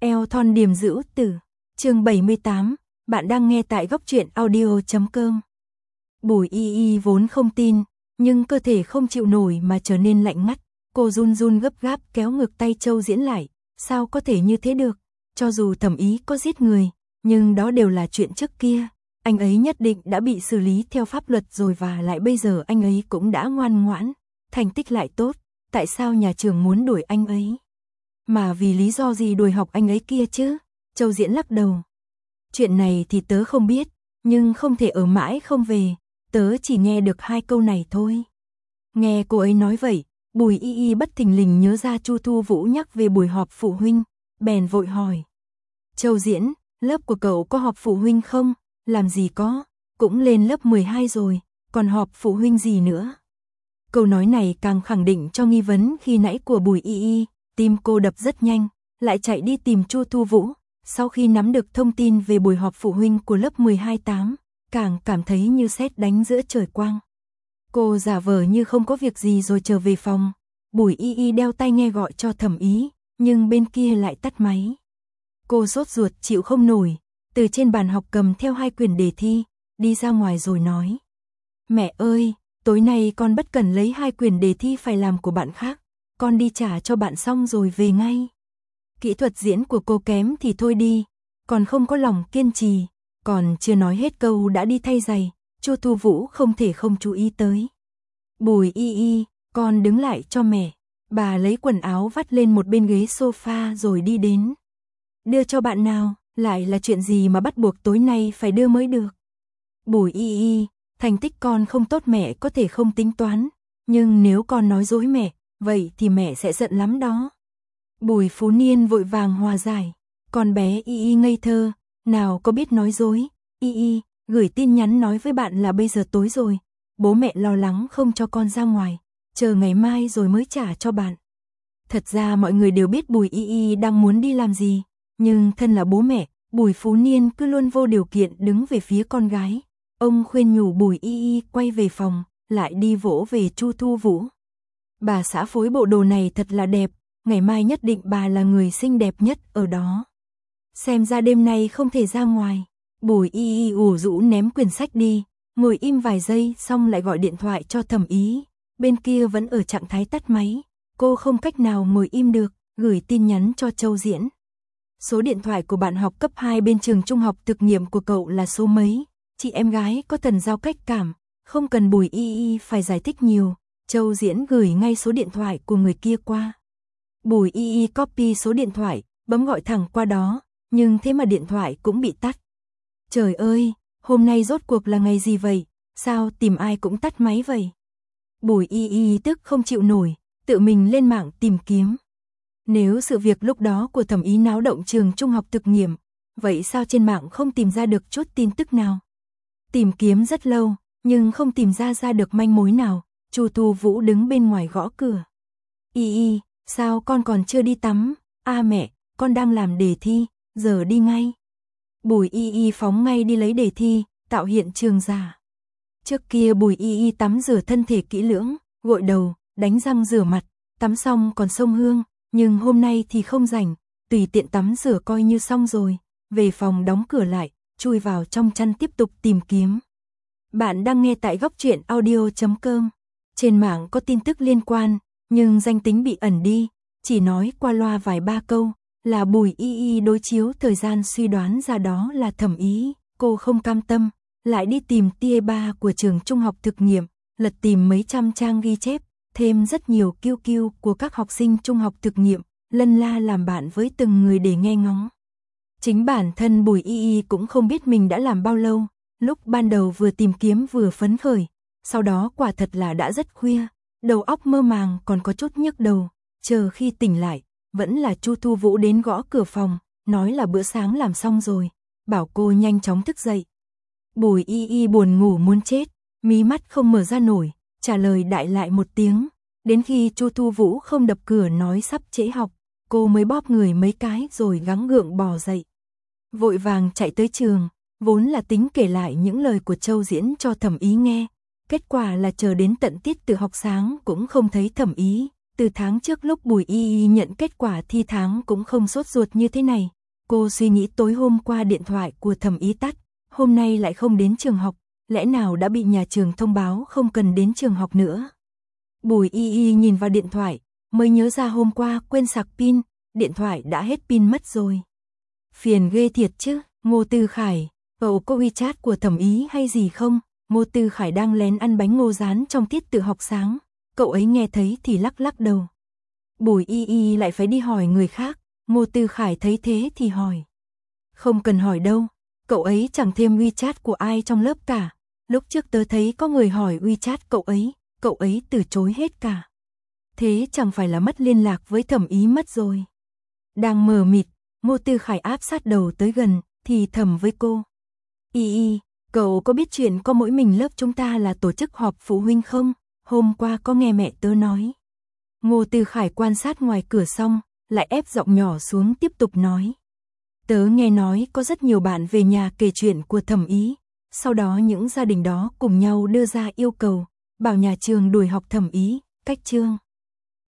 Eo thon điềm dữ tử, chương 78, bạn đang nghe tại góc truyện audio.com. Bùi Y Y vốn không tin, nhưng cơ thể không chịu nổi mà trở nên lạnh ngắt, cô run run gấp gáp kéo ngược tay Châu Diễn lại, sao có thể như thế được, cho dù Thẩm Ý có giết người, nhưng đó đều là chuyện trước kia, anh ấy nhất định đã bị xử lý theo pháp luật rồi và lại bây giờ anh ấy cũng đã ngoan ngoãn, thành tích lại tốt, tại sao nhà trường muốn đuổi anh ấy? Mà vì lý do gì đuổi học anh ấy kia chứ? Châu Diễn lắc đầu. Chuyện này thì tớ không biết, nhưng không thể ở mãi không về, tớ chỉ nghe được 2 câu này thôi. Nghe cô ấy nói vậy, Bùi Y Y bất thình lình nhớ ra Chu Thu Vũ nhắc về buổi họp phụ huynh, bèn vội hỏi. Châu Diễn, lớp của cậu có họp phụ huynh không? Làm gì có, cũng lên lớp 12 rồi, còn họp phụ huynh gì nữa? Câu nói này càng khẳng định cho nghi vấn khi nãy của Bùi Y Y. Tim cô đập rất nhanh, lại chạy đi tìm Chu Thu Vũ, sau khi nắm được thông tin về buổi họp phụ huynh của lớp 12-8, càng cảm thấy như sét đánh giữa trời quang. Cô giả vờ như không có việc gì rồi trở về phòng, Bùi Y Y đeo tai nghe gọi cho Thẩm Ý, nhưng bên kia lại tắt máy. Cô sốt ruột chịu không nổi, từ trên bàn học cầm theo 2 quyển đề thi, đi ra ngoài rồi nói. Mẹ ơi, tối nay con bất cẩn lấy 2 quyển đề thi phải làm của bạn khác. Con đi trả cho bạn xong rồi về ngay. Kỹ thuật diễn của cô kém thì thôi đi, còn không có lòng kiên trì, còn chưa nói hết câu đã đi thay giày, Chu Thu Vũ không thể không chú ý tới. Bùi Y Y, con đứng lại cho mẹ. Bà lấy quần áo vắt lên một bên ghế sofa rồi đi đến. Đưa cho bạn nào, lại là chuyện gì mà bắt buộc tối nay phải đưa mới được. Bùi Y Y, thành tích con không tốt mẹ có thể không tính toán, nhưng nếu con nói dối mẹ, vậy thì mẹ sẽ giận lắm đó. Bùi Phú Niên vội vàng hòa giải. Con bé Y Y ngây thơ, nào có biết nói dối. Y Y, gửi tin nhắn nói với bạn là bây giờ tối rồi. Bố mẹ lo lắng không cho con ra ngoài. Chờ ngày mai rồi mới trả cho bạn. Thật ra mọi người đều biết Bùi Y Y đang muốn đi làm gì. Nhưng thân là bố mẹ, Bùi Phú Niên cứ luôn vô điều kiện đứng về phía con gái. Ông khuyên nhủ Bùi Y Y quay về phòng, lại đi vỗ về Chu Thu Vũ. Bà xã phối bộ đồ này thật là đẹp, ngày mai nhất định bà là người xinh đẹp nhất ở đó. Xem ra đêm nay không thể ra ngoài. Bùi Y Y ủ rũ ném quyển sách đi, ngồi im vài giây xong lại gọi điện thoại cho Thẩm Ý. Bên kia vẫn ở trạng thái tắt máy, cô không cách nào ngồi im được, gửi tin nhắn cho Châu Diễn. Số điện thoại của bạn học cấp 2 bên trường trung học thực nghiệm của cậu là số mấy? Chị em gái có thần giao cách cảm, không cần Bùi Y Y phải giải thích nhiều. Châu Diễn gửi ngay số điện thoại của người kia qua. Bùi Y Y copy số điện thoại, bấm gọi thẳng qua đó, nhưng thế mà điện thoại cũng bị tắt. Trời ơi, hôm nay rốt cuộc là ngày gì vậy? Sao tìm ai cũng tắt máy vậy? Bùi Y Y tức không chịu nổi, tự mình lên mạng tìm kiếm. Nếu sự việc lúc đó của Thẩm Ý náo động trường trung học thực nghiệm, vậy sao trên mạng không tìm ra được chút tin tức nào? Tìm kiếm rất lâu, nhưng không tìm ra được manh mối nào. Chu Thu Vũ đứng bên ngoài gõ cửa. Y Y, sao con còn chưa đi tắm? À mẹ, con đang làm đề thi, giờ đi ngay. Bùi Y Y phóng ngay đi lấy đề thi, tạo hiện trường giả. Trước kia Bùi Y Y tắm rửa thân thể kỹ lưỡng, gội đầu, đánh răng rửa mặt, tắm xong còn xông hương, nhưng hôm nay thì không rảnh, tùy tiện tắm rửa coi như xong rồi, về phòng đóng cửa lại, chui vào trong chăn tiếp tục tìm kiếm. Bạn đang nghe tại góc truyện audio.com. Trên mạng có tin tức liên quan, nhưng danh tính bị ẩn đi, chỉ nói qua loa vài ba câu, là Bùi Y Y đối chiếu thời gian suy đoán ra đó là Thẩm Ý, cô không cam tâm, lại đi tìm tia 3 của trường trung học thực nghiệm, lật tìm mấy trăm trang ghi chép, thêm rất nhiều QQ của các học sinh trung học thực nghiệm, lân la làm bạn với từng người để nghe ngóng. Chính bản thân Bùi Y Y cũng không biết mình đã làm bao lâu, lúc ban đầu vừa tìm kiếm vừa phấn khởi. Sau đó quả thật là đã rất khuya, đầu óc mơ màng còn có chút nhức đầu, chờ khi tỉnh lại, vẫn là Chu Thu Vũ đến gõ cửa phòng, nói là bữa sáng làm xong rồi, bảo cô nhanh chóng thức dậy. Bùi Y Y buồn ngủ muốn chết, mí mắt không mở ra nổi, trả lời đại lại một tiếng, đến khi Chu Thu Vũ không đập cửa nói sắp trễ học, cô mới bóp người mấy cái rồi gắng gượng bò dậy. Vội vàng chạy tới trường, vốn là tính kể lại những lời của Châu Diễn cho Thẩm Ý nghe. Kết quả là chờ đến tận tiết tự học sáng cũng không thấy Thẩm Ý, Từ tháng trước lúc Bùi Y Y nhận kết quả thi tháng cũng không sốt ruột như thế này. Cô suy nghĩ tối hôm qua điện thoại của Thẩm Ý tắt, hôm nay lại không đến trường học, lẽ nào đã bị nhà trường thông báo không cần đến trường học nữa. Bùi Y Y nhìn vào điện thoại, mới nhớ ra hôm qua quên sạc pin, điện thoại đã hết pin mất rồi. Phiền ghê thiệt chứ. Ngô Tư Khải, cậu có WeChat của Thẩm Ý hay gì không? Ngô Tư Khải đang lén ăn bánh ngô rán trong tiết tự học sáng, cậu ấy nghe thấy thì lắc lắc đầu. Bùi Y Y lại phải đi hỏi người khác, Ngô Tư Khải thấy thế thì hỏi. Không cần hỏi đâu, cậu ấy chẳng thêm WeChat của ai trong lớp cả, lúc trước tớ thấy có người hỏi WeChat cậu ấy từ chối hết cả. Thế chẳng phải là mất liên lạc với Thẩm Ý mất rồi. Đang mờ mịt, Ngô Tư Khải áp sát đầu tới gần, thì thầm với cô. Y Y, cậu có biết chuyện có mỗi mình lớp chúng ta là tổ chức họp phụ huynh không? Hôm qua có nghe mẹ tớ nói. Ngô Tư Khải quan sát ngoài cửa xong, lại ép giọng nhỏ xuống tiếp tục nói. Tớ nghe nói có rất nhiều bạn về nhà kể chuyện của Thẩm Ý, sau đó những gia đình đó cùng nhau đưa ra yêu cầu, bảo nhà trường đuổi học Thẩm Ý, cách chương.